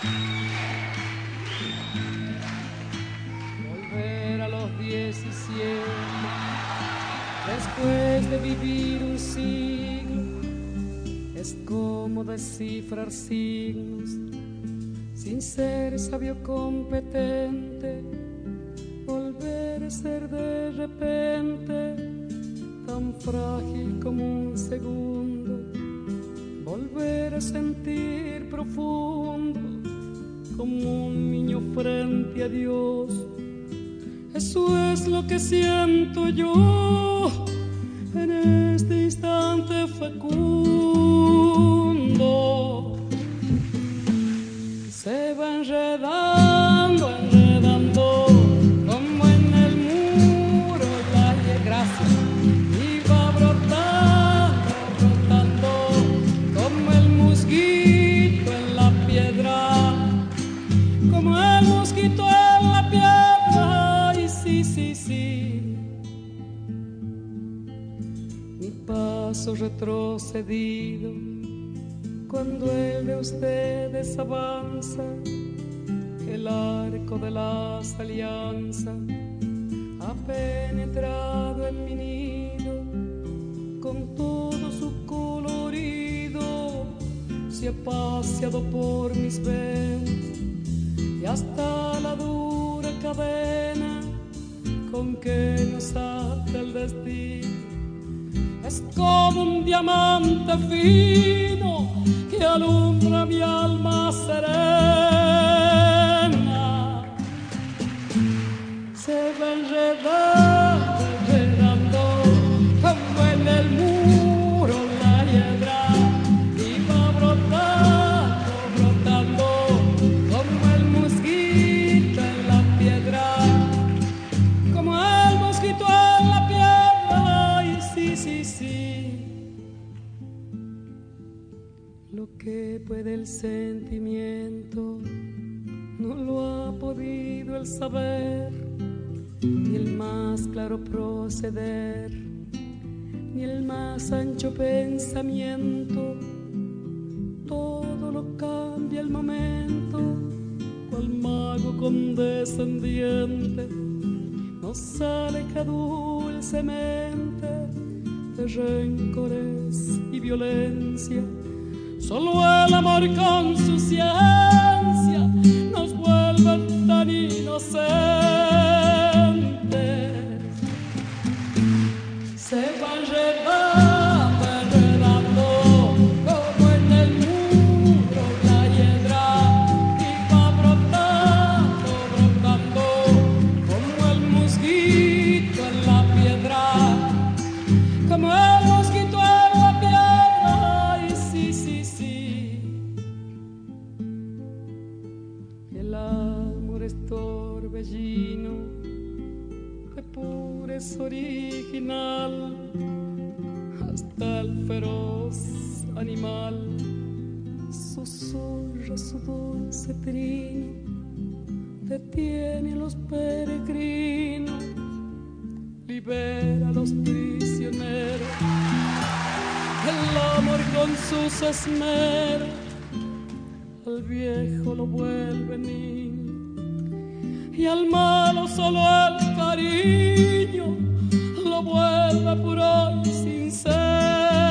Volver a los 17, después de vivir un siglo, es como descifrar signos sin ser sabio competente. Volver a ser de repente tan frágil como un segundo. Volver a sentir profundo como un niño frente a Dios. Eso es lo que siento yo en este instante fecundo. Se va enredando, enredando, como en el muro la desgracia, y va brotando, brotando, como el mosquito en la piedra, como el mosquito en la piedra. Y sí, sí, sí, mi paso retrocedido cuando el de ustedes avanza, el arco de las alianzas ha penetrado en mi nido con todo su colorido, se ha paseado por mis venas y hasta la dura cadena con que nos ata el destino es como un diamante fino que alumbra mi alma serena. Se va enredando, enredando, como en el muro la hiedra, y va brotando, brotando, como el mosquito en la piedra, como el mosquito en la piedra. Y sí, sí, sí, lo que puede el sentimiento no lo ha podido el saber, ni el más claro proceder, ni el más ancho pensamiento. Todo lo cambia el momento, cual mago condescendiente nos aleja dulcemente de rencores y violencia. Solo el amor con su ciencia nos vuelve tan inocentes. Se va enredando, enredando, como en el muro la hiedra, y va brotando, brotando, como el mosquito en la piedra, como el mosquito en la piedra. Y sí, sí, sí, el amor es torbellino de pureza original, hasta el feroz animal susurra su dulce trino, detiene a los peregrinos, libera a los prisioneros. El amor con sus esmeros al viejo lo vuelve niño, y al malo solo el cariño lo vuelve puro y sincero.